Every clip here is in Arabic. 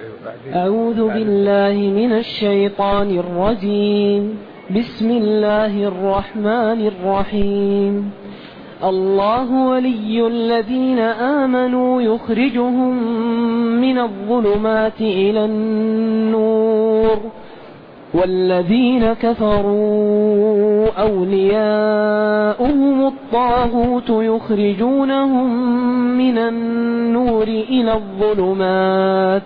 أعوذ بالله من الشيطان الرجيم. بسم الله الرحمن الرحيم. الله ولي الذين آمنوا يخرجهم من الظلمات إلى النور، والذين كفروا أولياؤهم الطاغوت يخرجونهم من النور إلى الظلمات،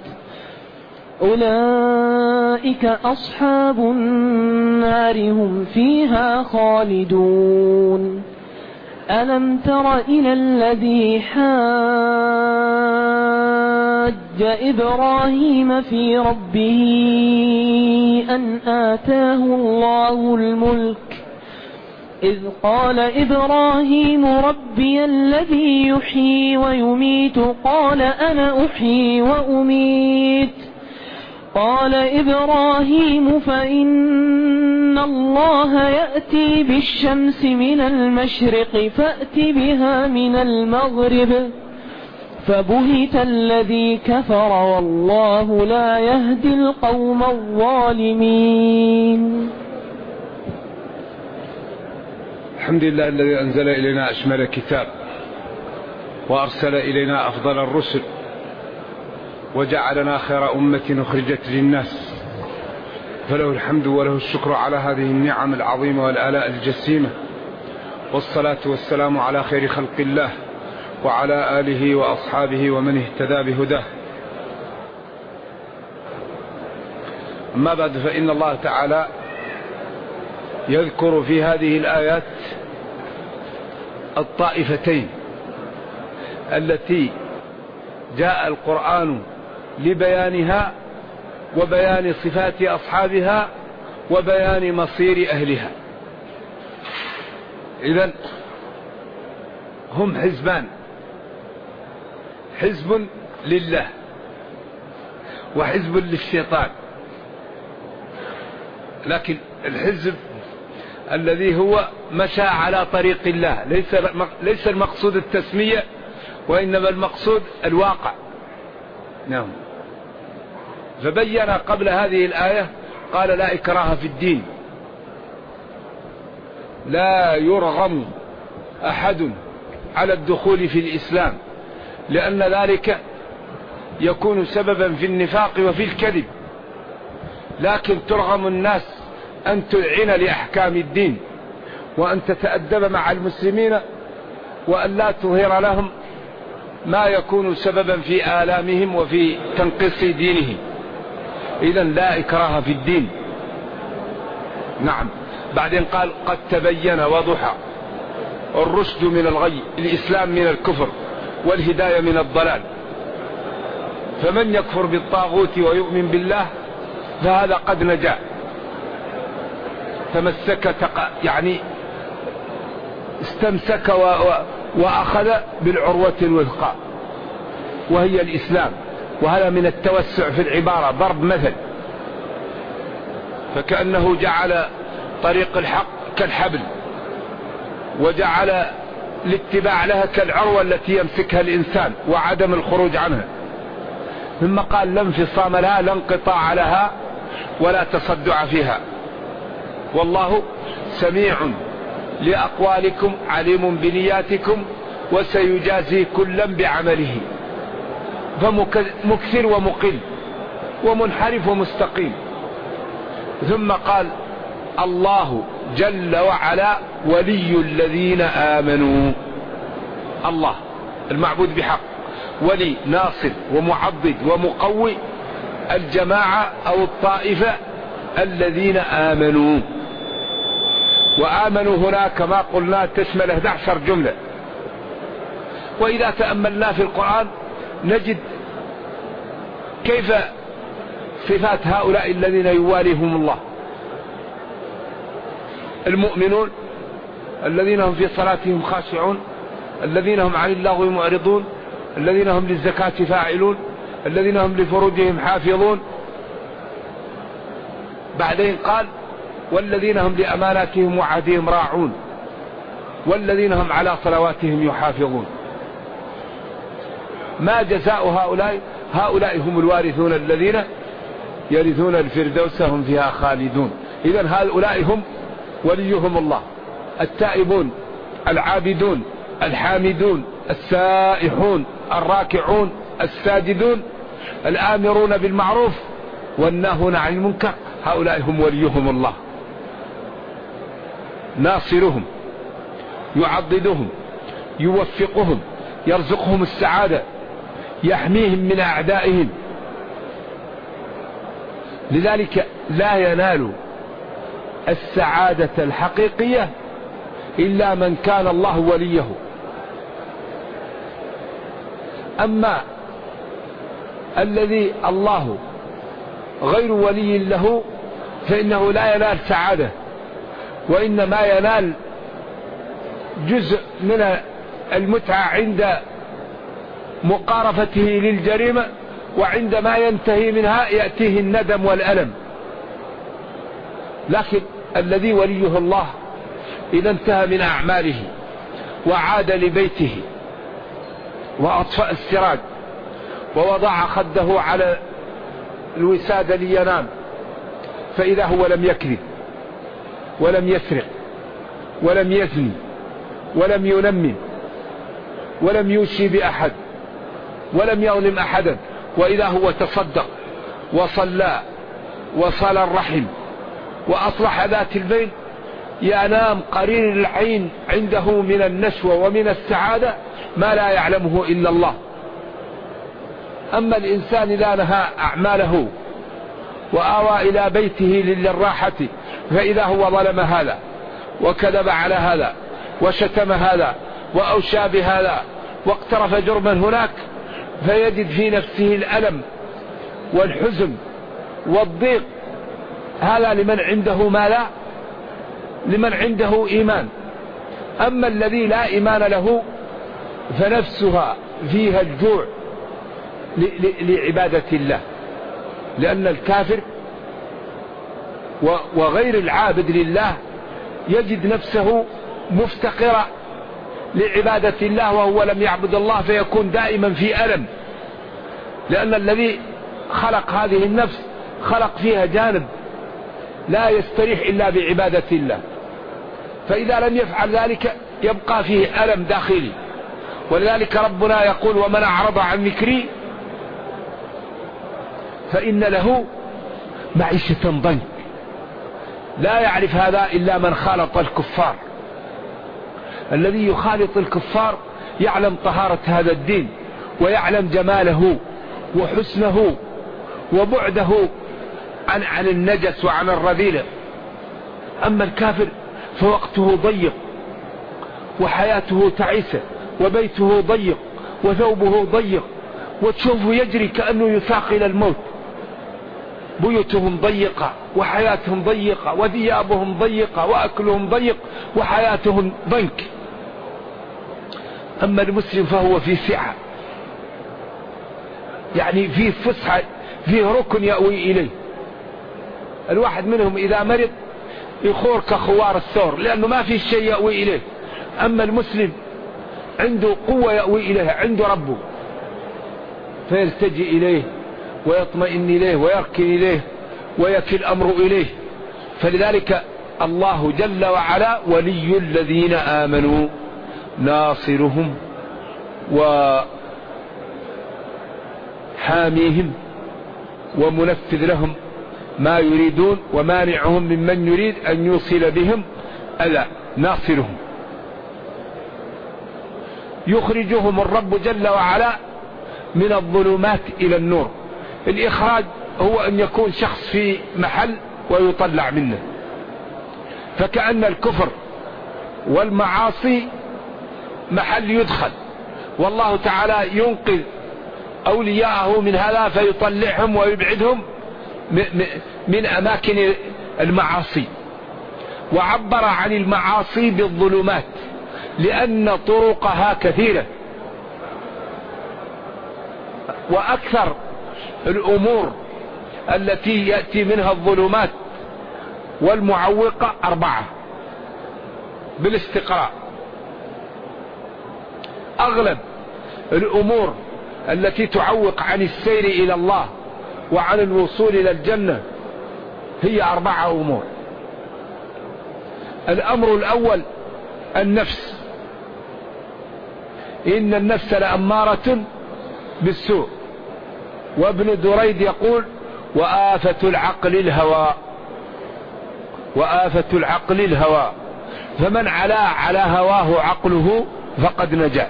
أولئك أصحاب النار هم فيها خالدون. ألم تر إلى الذي حاج إبراهيم في ربه أن آتاه الله الملك، إذ قال إبراهيم ربي الذي يحيي ويميت قال أنا أحيي وأميت، قال إبراهيم فإن الله يأتي بالشمس من المشرق فأت بها من المغرب، فبهت الذي كفر والله لا يهدي القوم الظالمين. الحمد لله الذي أنزل إلينا أشمل كتاب، وأرسل إلينا أفضل الرسل، وجعلنا خير أمة أخرجت للناس، فله الحمد وله الشكر على هذه النعم العظيمة والآلاء الجسيمة، والصلاة والسلام على خير خلق الله وعلى آله وأصحابه ومن اهتدى بهداه. أما بعد، فإن الله تعالى يذكر في هذه الآيات الطائفتين التي جاء القرآن لبيانها وبيان صفات أصحابها وبيان مصير أهلها. إذن هم حزبان، حزب لله وحزب للشيطان. لكن الحزب الذي هو مشى على طريق الله ليس المقصود التسمية، وإنما المقصود الواقع. نعم. فبين قبل هذه الآية قال لا إكراه في الدين، لا يرغم أحد على الدخول في الإسلام، لأن ذلك يكون سببا في النفاق وفي الكذب، لكن ترغم الناس أن تذعن لأحكام الدين، وأن تتأدب مع المسلمين، وأن لا تظهر لهم ما يكون سببا في آلامهم وفي تنقيص دينهم. إذن لا إكراه في الدين. نعم. بعدين قال قد تبين وضح الرشد من الغي، الإسلام من الكفر، والهداية من الضلال. فمن يكفر بالطاغوت ويؤمن بالله فهذا قد نجا، تمسك يعني استمسك وأخذ بالعروة الوثقى وهي الإسلام. وهذا من التوسع في العبارة، ضرب مثل، فكأنه جعل طريق الحق كالحبل، وجعل الاتباع لها كالعروة التي يمسكها الإنسان وعدم الخروج عنها. ثم قال لا انفصام لها، لا انقطاع لها، ولا تصدع فيها. والله سميع لأقوالكم عليم بنياتكم وسيجازي كلا بعمله. فمكثر ومقل ومنحرف ومستقيم. ثم قال الله جل وعلا ولي الذين آمنوا. الله المعبود بحق، ولي ناصر ومعضد ومقوي الجماعة أو الطائفة الذين آمنوا. وآمنوا هنا كما قلنا تشمل 11 جملة. وإذا تأملنا في القرآن نجد كيف صفات هؤلاء الذين يواليهم الله. المؤمنون الذين هم في صلاتهم خاشعون، الذين هم عن اللغو معرضون، الذين هم للزكاة فاعلون، الذين هم لفروجهم حافظون. بعدين قال والذين هم لأماناتهم وعهدهم راعون، والذين هم على صلواتهم يحافظون. ما جزاء هؤلاء؟ هؤلاء هم الوارثون الذين يرثون الفردوس هم فيها خالدون. إذن هؤلاء هم وليهم الله: التائبون، العابدون، الحامدون، السائحون، الراكعون، الساجدون، الآمرون بالمعروف والناهون عن المنكر. هؤلاء هم وليهم الله، ناصرهم، يعضدهم، يوفقهم، يرزقهم السعادة، يحميهم من أعدائهم. لذلك لا ينال السعادة الحقيقية إلا من كان الله وليه. أما الذي الله غير ولي له فإنه لا ينال سعادة، وإنما ينال جزء من المتعة عند مقارفته للجريمة، وعندما ينتهي منها يأتيه الندم والألم. لكن الذي وليه الله إذا انتهى من أعماله وعاد لبيته وأطفأ السراج ووضع خده على الوسادة لينام، فإذا هو لم يكذب ولم يسرق ولم يزني ولم ينمم ولم يوشي بأحد ولم يظلم أحدا، وإذا هو تصدق وصلى وصل الرحم وأصلح ذات البين، ينام قرير العين عنده من النشوة ومن السعادة ما لا يعلمه إلا الله. أما الإنسان إذا نهى أعماله وآوى إلى بيته للراحة، فإذا هو ظلم هذا وكذب على هذا وشتم هذا وأوشى بهذا واقترف جرما هناك، فيجد في نفسه الألم والحزن والضيق. هذا لمن عنده ما لا، لمن عنده إيمان. أما الذي لا إيمان له فنفسها فيها الجوع لعبادة الله، لأن الكافر وغير العابد لله يجد نفسه مفتقرا لعبادة الله وهو لم يعبد الله، فيكون دائما في ألم، لأن الذي خلق هذه النفس خلق فيها جانب لا يستريح إلا بعبادة الله، فإذا لم يفعل ذلك يبقى فيه ألم داخلي. ولذلك ربنا يقول: ومن أعرض عن ذكري فإن له معيشة ضنك. لا يعرف هذا إلا من خالط الكفار. الذي يخالط الكفار يعلم طهارة هذا الدين ويعلم جماله وحسنه وبعده عن النجس وعن الرذيلة. أما الكافر فوقته ضيق وحياته تعيسة وبيته ضيق وثوبه ضيق، وتشوفه يجري كأنه يساق إلى الموت. بيوتهم ضيقة وحياتهم ضيقة وثيابهم ضيقة وأكلهم ضيق وحياتهم ضنك. أما المسلم فهو في سعة، يعني في فسحة، فيه ركن يأوي إليه. الواحد منهم إذا مرض يخور كخوار الثور، لأنه ما في شيء يأوي إليه. أما المسلم عنده قوة يأوي إليها، عنده ربه فيلتجئ إليه ويطمئن إليه ويركن إليه ويكل الأمر إليه. فلذلك الله جل وعلا ولي الذين آمنوا، ناصرهم وحاميهم ومنفذ لهم ما يريدون ومانعهم ممن يريد أن يوصل بهم أذى. ناصرهم يخرجهم الرب جل وعلا من الظلمات إلى النور. الإخراج هو أن يكون شخص في محل ويطلع منه، فكأن الكفر والمعاصي محل يدخل، والله تعالى ينقذ أولياءه من هذا فيطلعهم ويبعدهم من أماكن المعاصي. وعبر عن المعاصي بالظلمات لأن طرقها كثيرة، وأكثر الأمور التي يأتي منها الظلمات والمعوقة 4 بالاستقراء. أغلب الأمور التي تعوق عن السير إلى الله وعن الوصول إلى الجنة هي 4 أمور. الأمر الأول النفس، إن النفس لأمارة بالسوء. وابن دريد يقول وآفة العقل الهوى، وآفة العقل الهوى، فمن علا على هواه عقله فقد نجا.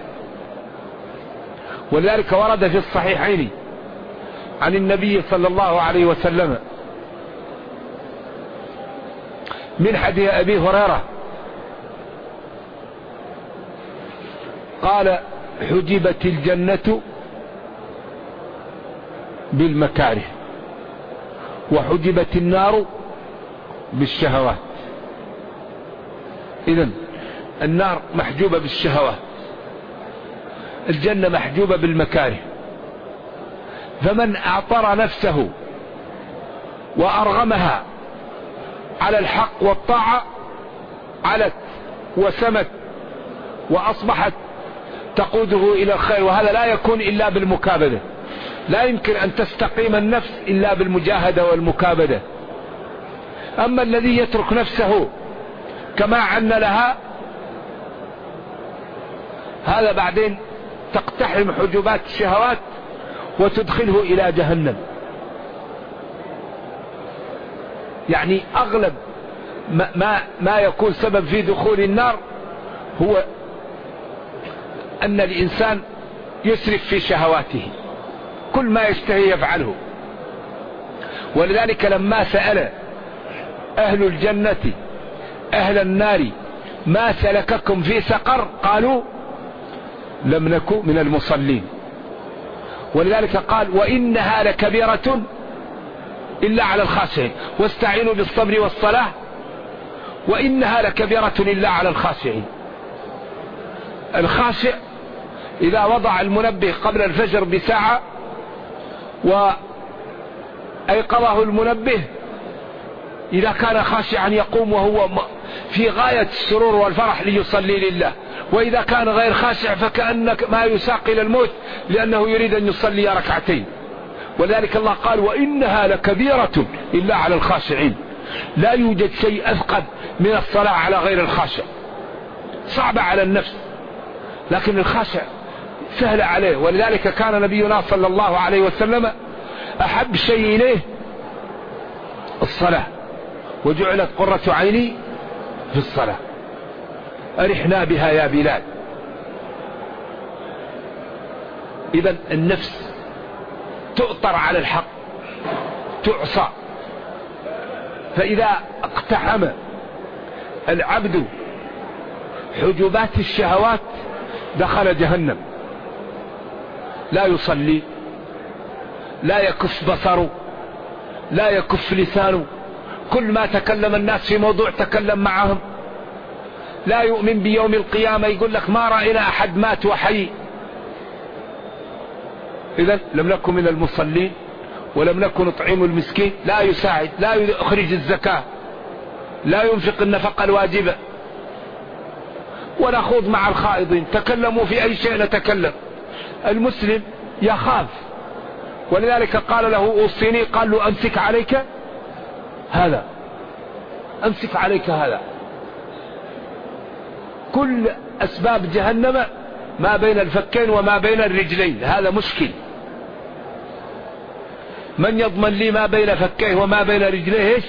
ولذلك ورد في الصحيحين عن النبي صلى الله عليه وسلم من حديث أبي هريرة قال حجبت الجنة بالمكاره وحجبت النار بالشهوات. إذن النار محجوبة بالشهوات، الجنة محجوبة بالمكاره. فمن أعطر نفسه وأرغمها على الحق والطاعة علت وسمت وأصبحت تقوده إلى الخير، وهذا لا يكون إلا بالمكابدة. لا يمكن أن تستقيم النفس إلا بالمجاهدة والمكابدة. أما الذي يترك نفسه كما عن لها، هذا بعدين تقتحم حجبات الشهوات وتدخله إلى جهنم. يعني أغلب ما يكون سبب في دخول النار هو أن الإنسان يسرف في شهواته، كل ما يشتهي يفعله. ولذلك لما سأل أهل الجنة أهل النار ما سلككم في سقر قالوا لم نكن من المصلين. ولذلك قال وإنها لكبيرة إلا على الخاشعين واستعينوا بالصبر والصلاة وإنها لكبيرة إلا على الخاشعين. الخاشع إذا وضع المنبه قبل الفجر بساعة وأيقظه المنبه، إذا كان خاشعا يقوم وهو في غاية السرور والفرح ليصلي لله، وإذا كان غير خاشع فكأن ما يساق إلى الموت لأنه يريد أن يصلي ركعتين. ولذلك الله قال وإنها لكبيرة إلا على الخاشعين. لا يوجد شيء أثقل من الصلاة على غير الخاشع، صعبة على النفس، لكن الخاشع سهل عليه. ولذلك كان نبينا صلى الله عليه وسلم أحب شيء إليه الصلاة، وجعلت قرة عيني في الصلاة. أرحنا بها يا بلال. إذن النفس تؤطر على الحق تعصى، فإذا اقتحم العبد حجبات الشهوات دخل جهنم. لا يصلي، لا يكف بصره، لا يكف لسانه، كل ما تكلم الناس في موضوع تكلم معهم. لا يؤمن بيوم القيامة، يقول لك ما رأينا أحد مات وحي. إذن لم نكن من المصلين ولم نكن نطعم المسكين، لا يساعد، لا يخرج الزكاة، لا ينفق النفقة الواجبة، ونخوض مع الخائضين. تكلموا في أي شيء نتكلم. المسلم يخاف، ولذلك قال له أوصيني، قال له أمسك عليك هذا، أمسك عليك هذا. كل أسباب جهنم ما بين الفكين وما بين الرجلين، هذا مشكل. من يضمن لي ما بين فكيه وما بين رجليه إيش؟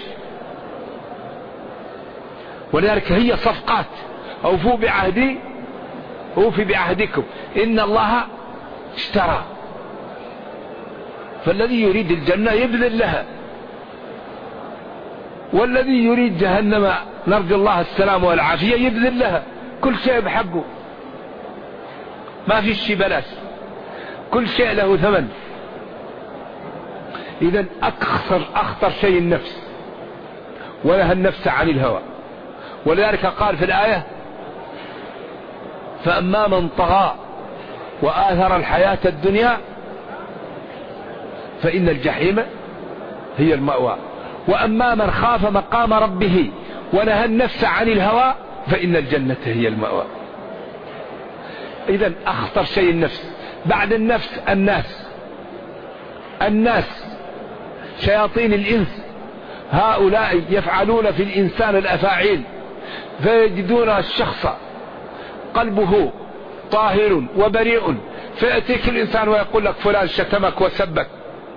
ولذلك هي صفقات. أوفوا بعهدي أوفي بعهدكم إن الله اشترى. فالذي يريد الجنة يبذل لها، والذي يريد جهنم نرجو الله السلام والعافية يبذل لها. كل شيء بحقه، ما في شيء بلاش، كل شيء له ثمن. إذن أخطر شيء النفس، ونهى النفس عن الهوى. ولذلك قال في الآية فأما من طغى وآثر الحياة الدنيا فإن الجحيم هي المأوى، وأما من خاف مقام ربه ونهى النفس عن الهوى فإن الجنة هي المأوى. إذن أخطر شيء النفس. بعد النفس الناس شياطين الإنس، هؤلاء يفعلون في الإنسان الأفاعيل، فيجدون الشخص قلبه طاهر وبريء، فيأتيك الإنسان ويقول لك فلان شتمك وسبك،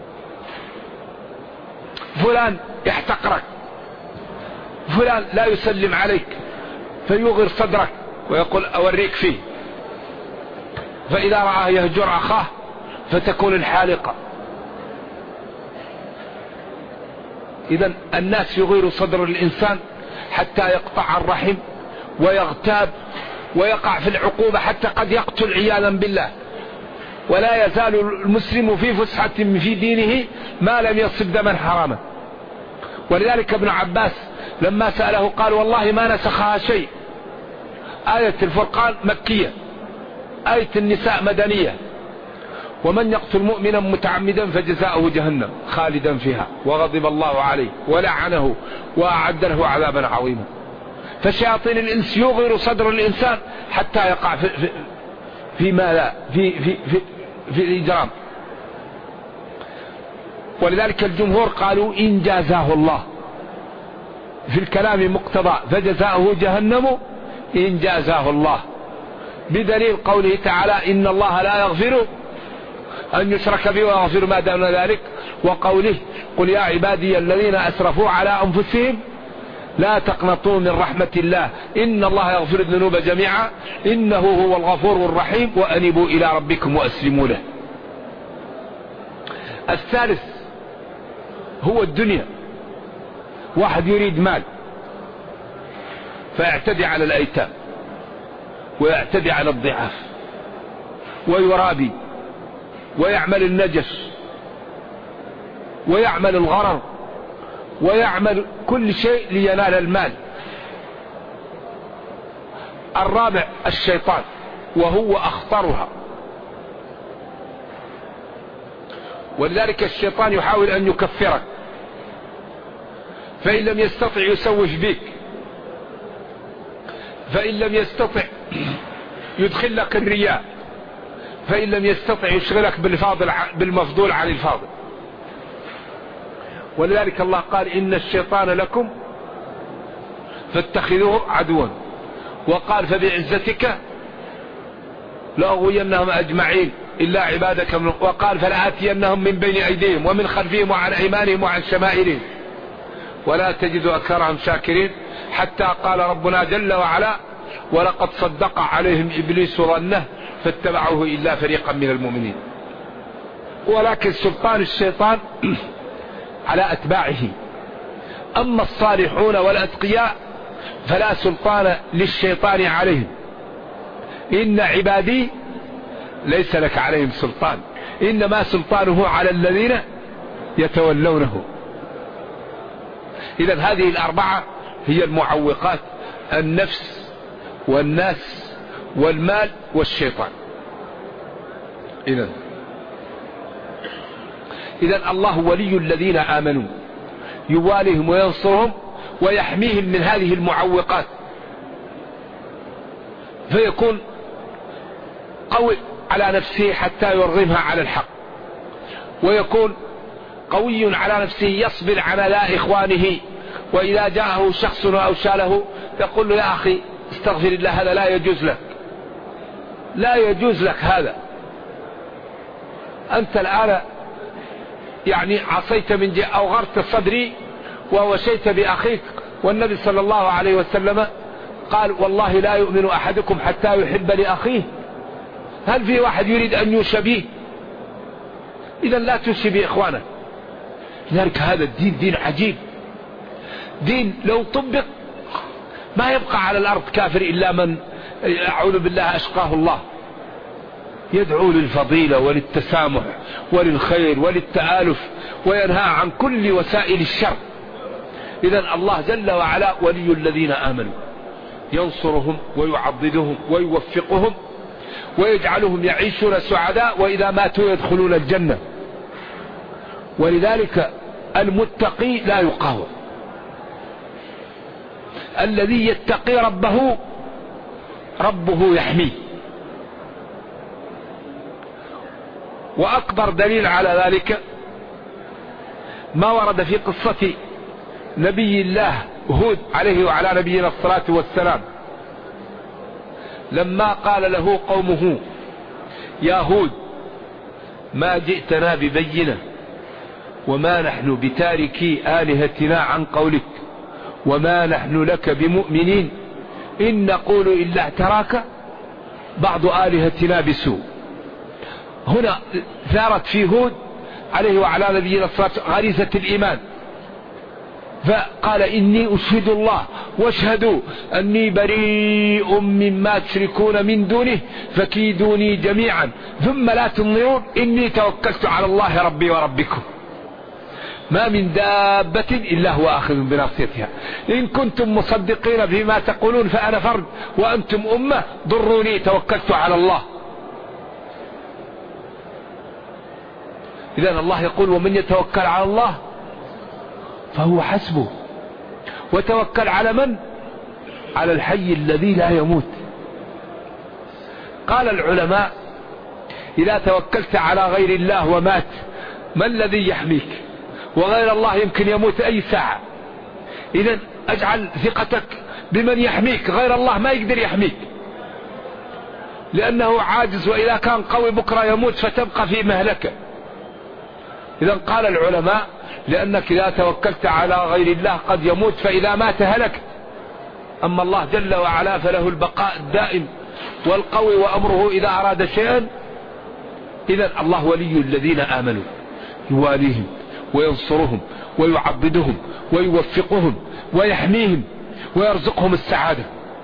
فلان يحتقرك، فلان لا يسلم عليك، فيغر صدرك ويقول أوريك فيه. فإذا رآه يهجر أخاه فتكون الحالقة. إذن الناس يغير صدر الإنسان حتى يقطع الرحم ويغتاب ويقع في العقوبة، حتى قد يقتل عياذا بالله. ولا يزال المسلم في فسحة في دينه ما لم يصب دما حراما. ولذلك ابن عباس لما سأله قال والله ما نسخها شيء. آية الفرقان مكية، آية النساء مدنية. ومن يقتل مؤمنا متعمدا فجزاؤه جهنم خالدا فيها وغضب الله عليه ولعنه وأعد له عذابا عظيما. فشياطين الإنس يغير صدر الإنسان حتى يقع في ما لا في الإجرام. ولذلك الجمهور قالوا إن جازاه الله، في الكلام مقتضى فجزاؤه جهنم إن جازاه الله، بدليل قوله تعالى إن الله لا يغفر أن يشرك به ويغفر ما دون ذلك، وقوله قل يا عبادي الذين أسرفوا على أنفسهم لا تقنطوا من رحمة الله إن الله يغفر الذنوب جميعا إنه هو الغفور الرحيم وأنيبوا إلى ربكم وأسلموا له. الثالث هو الدنيا. واحد يريد مال فيعتدي على الأيتام ويعتدي على الضعاف ويرابي ويعمل النجش ويعمل الغرر ويعمل كل شيء لينال المال. الرابع الشيطان وهو أخطرها. ولذلك الشيطان يحاول أن يكفرك، فإن لم يستطع يسوف بك، فإن لم يستطع يدخل لك الرياء، فإن لم يستطع يشغلك بالمفضول عن الفاضل. ولذلك الله قال إن الشيطان لكم فاتخذوه عدوا، وقال فبعزتك لأغوينهم أجمعين إلا عبادك منهم، وقال فلآتينهم من بين أيديهم ومن خلفهم وعن أيمانهم وعن شمائلهم ولا تجد أكثرهم شاكرين، حتى قال ربنا جل وعلا ولقد صدق عليهم إبليس ظنه فاتبعوه إلا فريقا من المؤمنين. ولكن سلطان الشيطان على أتباعه. أما الصالحون والأتقياء فلا سلطان للشيطان عليهم. إن عبادي ليس لك عليهم سلطان، إنما سلطانه على الذين يتولونه. إذن هذه الأربعة هي المعوقات: النفس والناس والمال والشيطان. إذن الله ولي الذين آمنوا، يواليهم وينصرهم ويحميهم من هذه المعوقات، فيكون قوي على نفسه حتى يرغمها على الحق، ويكون قوي على نفسه يصبر على لا إخوانه. وإذا جاءه شخص أو شاله يقول له يا أخي استغفر الله، هذا لا يجوز لك، لا يجوز لك هذا، أنت الآن يعني عصيت من جهة أو غرت صدري ووشيت بأخيك. والنبي صلى الله عليه وسلم قال والله لا يؤمن أحدكم حتى يحب لأخيه. هل في واحد يريد أن يشبيه؟ إذا لا تشبه إخوانك. لذلك هذا الدين دين عجيب، دين لو طبق ما يبقى على الأرض كافر إلا من أعوذ بالله أشقاه الله. يدعو للفضيلة وللتسامح وللخير وللتآلف، وينهى عن كل وسائل الشر. إذن الله جل وعلا ولي الذين آمنوا، ينصرهم ويعضدهم ويوفقهم ويجعلهم يعيشون سعداء، وإذا ماتوا يدخلون الجنة. ولذلك المتقي لا يقاوم. الذي يتقي ربه يحميه. وأكبر دليل على ذلك ما ورد في قصة نبي الله هود عليه وعلى نبينا الصلاة والسلام، لما قال له قومه يا هود ما جئتنا ببينة وما نحن بتاركي آلهتنا عن قولك وما نحن لك بمؤمنين إن نقول إلا اعتراك بعض آلهتنا بسوء. هنا ثارت في هود عليه وعلى نبينا الصلاة غريزة الإيمان، فقال إني أشهد الله واشهدوا أني بريء مما تشركون من دونه فكيدوني جميعا ثم لا تنظرون إني توكلت على الله ربي وربكم ما من دابة إلا هو آخذ بناصيتها إن كنتم مصدقين فيما تقولون فأنا فرد وأنتم أمة ضروني توكلت على الله. إذن الله يقول ومن يتوكل على الله فهو حسبه. وتوكل على من؟ على الحي الذي لا يموت. قال العلماء إذا توكلت على غير الله ومات ما الذي يحميك؟ وغير الله يمكن يموت أي ساعة. إذن أجعل ثقتك بمن يحميك، غير الله ما يقدر يحميك لأنه عاجز، وإذا كان قوي بكرة يموت فتبقى في مهلكة. إذن قال العلماء لأنك إذا توكلت على غير الله قد يموت فإذا مات هلك، أما الله جل وعلا فله البقاء الدائم والقوي وأمره إذا أراد شيئا. إذن الله ولي الذين آمنوا يواليهم وينصرهم ويعبدهم ويوفقهم ويحميهم ويرزقهم السعادة.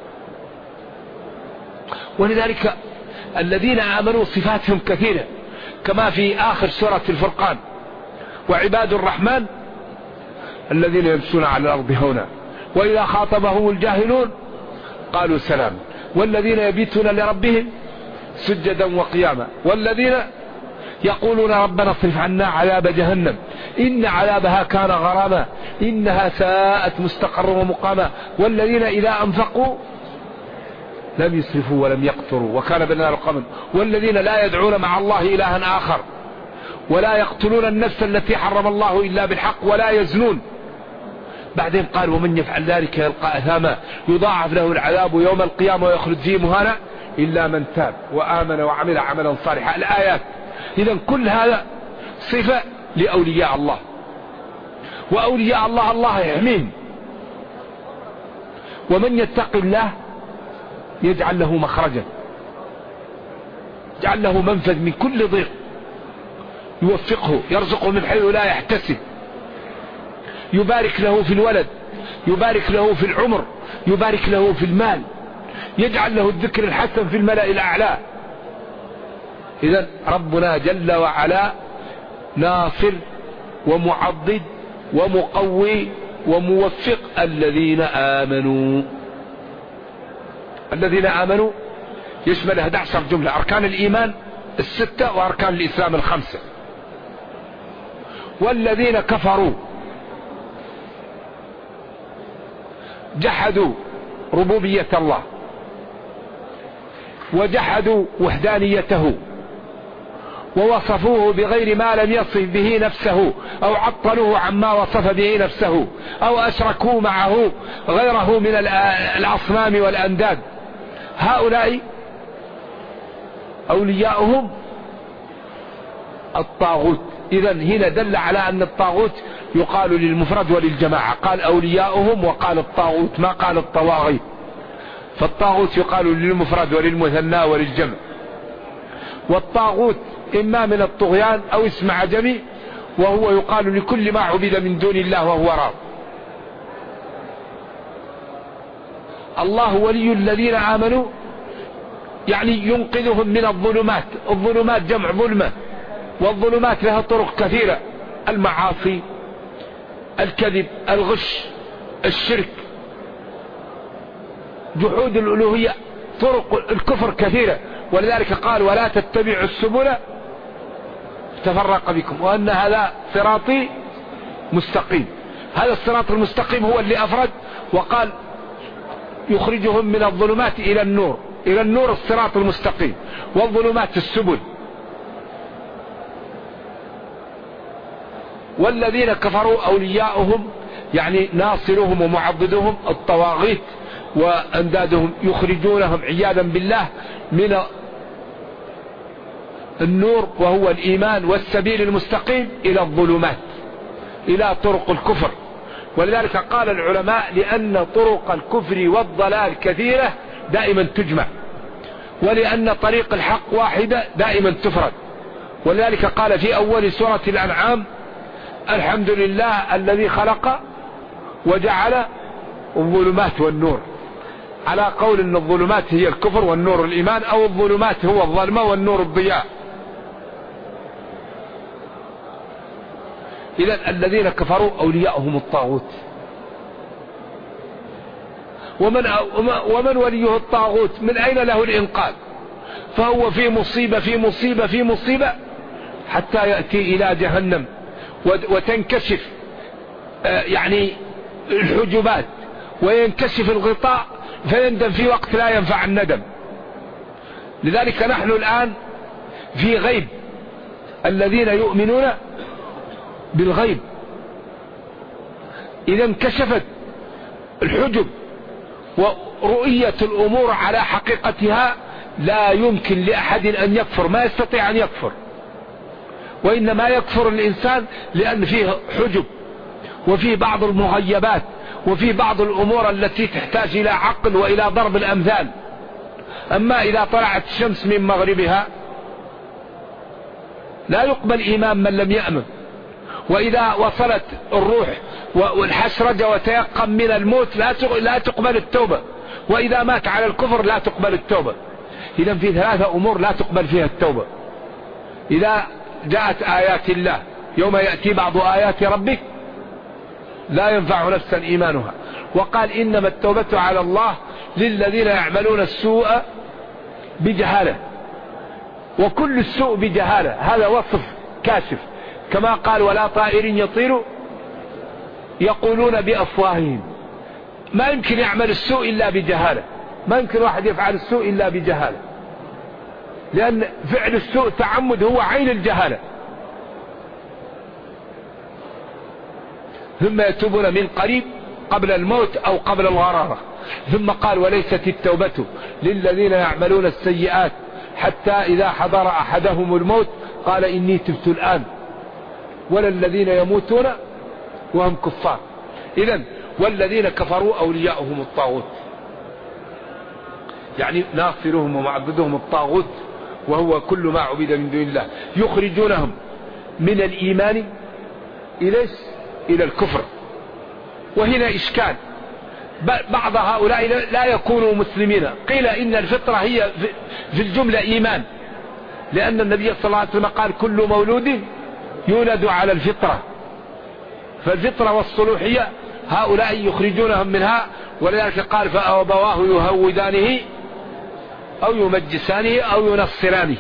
ولذلك الذين آمنوا صفاتهم كثيرة كما في آخر سورة الفرقان وعباد الرحمن الذين يمشون على الأرض هونا وإذا خاطبهم الجاهلون قالوا سلام والذين يبيتون لربهم سجدا وقياما والذين يقولون ربنا اصرف عنا عذاب جهنم إن عذابها كان غراما إنها ساءت مستقرا ومقاما والذين إذا أنفقوا لم يسرفوا ولم يقتروا وكان بين القوم والذين لا يدعون مع الله إلها آخر ولا يقتلون النفس التي حرم الله إلا بالحق ولا يزنون. بعدين قال ومن يفعل ذلك يلقى أثاما يضاعف له العذاب يوم القيامة ويخلد فيه مهانا إلا من تاب وآمن وعمل عملا صالحا. الآيات. إذن كل هذا صفة لأولياء الله، وأولياء الله الله يحميهم. ومن يتق الله يجعل له مخرجا، يجعل له منفذ من كل ضيق، يوفقه يرزقه من حيث لا يحتسب، يبارك له في الولد، يبارك له في العمر، يبارك له في المال، يجعل له الذكر الحسن في الملأ الأعلى. إذن ربنا جل وعلا ناصر ومعضد ومقوي وموفق الذين آمنوا. الذين آمنوا يشمل 11 جملة: أركان الإيمان 6 وأركان الإسلام 5. والذين كفروا جحدوا ربوبية الله وجحدوا وحدانيته ووصفوه بغير ما لم يصف به نفسه أو عطلوه عما وصف به نفسه أو أشركوا معه غيره من الأصنام والأنداد. هؤلاء أولياؤهم الطاغوت. إذن هنا دل على أن الطاغوت يقال للمفرد وللجماعة، قال أولياؤهم وقال الطاغوت ما قال الطواغيت. فالطاغوت يقال للمفرد وللمثنى وللجمع. والطاغوت إما من الطغيان أو اسم عجمي، وهو يقال لكل ما عبد من دون الله وهو راض. الله ولي الذين آمنوا يعني ينقذهم من الظلمات. الظلمات جمع ظلمة، والظلمات لها طرق كثيرة: المعاصي، الكذب، الغش، الشرك، جحود الألوهية، طرق الكفر كثيرة. ولذلك قال ولا تتبعوا السبل تفرق بكم وأن هذا صراطي مستقيم. هذا الصراط المستقيم هو اللي أفرد وقال يخرجهم من الظلمات إلى النور. إلى النور الصراط المستقيم، والظلمات السبل. والذين كفروا أولياؤهم يعني ناصرهم ومعضدهم الطواغيت وأندادهم يخرجونهم عياذا بالله من النور وهو الإيمان والسبيل المستقيم إلى الظلمات، إلى طرق الكفر. ولذلك قال العلماء لأن طرق الكفر والضلال كثيرة دائما تجمع، ولأن طريق الحق واحدة دائما تفرد. ولذلك قال في أول سورة الأنعام: الحمد لله الذي خلق وجعل الظلمات والنور، على قول ان الظلمات هي الكفر والنور الإيمان، أو الظلمات هو الظلمة والنور الضياء. إذن الذين كفروا أولياءهم الطاغوت. ومن وليه الطاغوت من أين له الإنقاذ؟ فهو في مصيبة في مصيبة في مصيبة حتى يأتي إلى جهنم وتنكشف يعني الحجبات وينكشف الغطاء فيندم في وقت لا ينفع الندم. لذلك نحن الآن في غيب، الذين يؤمنون بالغيب. إذا انكشفت الحجب ورؤية الأمور على حقيقتها لا يمكن لأحد أن يكفر، ما يستطيع أن يكفر. وإنما يكفر الإنسان لأن فيه حجب وفي بعض المغيبات وفي بعض الأمور التي تحتاج إلى عقل وإلى ضرب الأمثال. أما إذا طلعت الشمس من مغربها لا يقبل إيمان من لم يأمن. وإذا وصلت الروح والحسرجة وتيقن من الموت لا تقبل التوبة. وإذا مات على الكفر لا تقبل التوبة. إذا في ثلاثة أمور لا تقبل فيها التوبة. إذا جاءت آيات الله يوم يأتي بعض آيات ربك لا ينفع نفسا إيمانها. وقال إنما التوبة على الله للذين يعملون السوء بجهالة. وكل السوء بجهالة هذا وصف كاشف، كما قال: ولا طائر يطير يقولون بأفواههم. ما يمكن يعمل السوء إلا بجهالة، ما يمكن واحد يفعل السوء إلا بجهالة، لأن فعل السوء تعمد هو عين الجهالة. ثم يتوبون من قريب قبل الموت أو قبل الغرارة. ثم قال: وليست التوبة للذين يعملون السيئات حتى إذا حضر أحدهم الموت قال إني تبت الآن، ولا الذين يموتون وهم كفار. إذن والذين كفروا أولياؤهم الطاغوت، يعني ناصرهم ومعبدهم الطاغوت وهو كل ما عبد من دون الله، يخرجونهم من الإيمان إلى الكفر. وهنا إشكال، بعض هؤلاء لا يكونوا مسلمين. قيل إن الفطرة هي في الجملة إيمان، لأن النبي صلى الله عليه وسلم قال: كل مولود يولد على الفطرة. فالفطرة والصلوحية هؤلاء يخرجونهم منها. ولذلك قال: فأبواه يهودانه أو يمجسانه أو ينصرانه.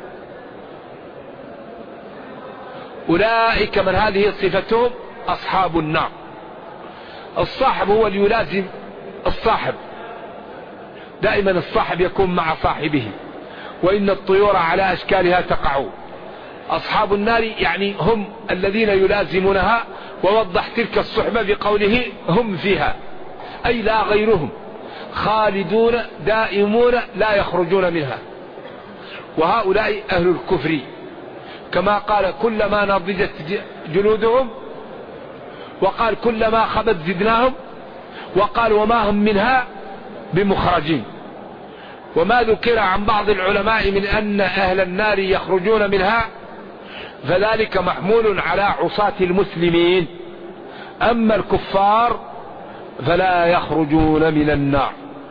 أولئك من هذه صفتهم أصحاب النار. الصاحب هو اللي يلازم الصاحب، دائما الصاحب يكون مع صاحبه. وإن الطيور على أشكالها تقع. أصحاب النار يعني هم الذين يلازمونها. ووضح تلك الصحبة بقوله: هم فيها، أي لا غيرهم، خالدون دائمون لا يخرجون منها. وهؤلاء أهل الكفر، كما قال: كلما نضجت جلودهم، وقال: كلما خبت زدناهم، وقال: وما هم منها بمخرجين. وما ذكر عن بعض العلماء من أن أهل النار يخرجون منها فذلك محمول على عصاة المسلمين، أما الكفار فلا يخرجون من النار.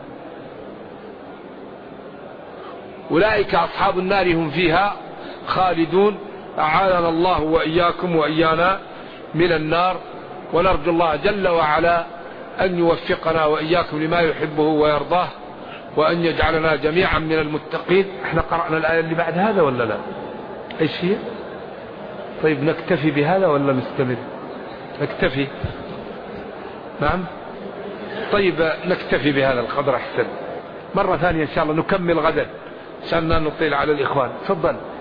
أولئك أصحاب النار هم فيها خالدون. أعاننا الله وإياكم وإيانا من النار. ونرجو الله جل وعلا أن يوفقنا وإياكم لما يحبه ويرضاه، وأن يجعلنا جميعا من المتقين. احنا قرأنا الآية اللي بعد هذا ولا لا؟ ايش هي؟ طيب نكتفي بهذا ولا نستمر؟ نكتفي. نعم طيب نكتفي بهذا القدر أحسن. مرة ثانية إن شاء الله نكمل غدا عشان لا نطيل على الإخوان. تفضل.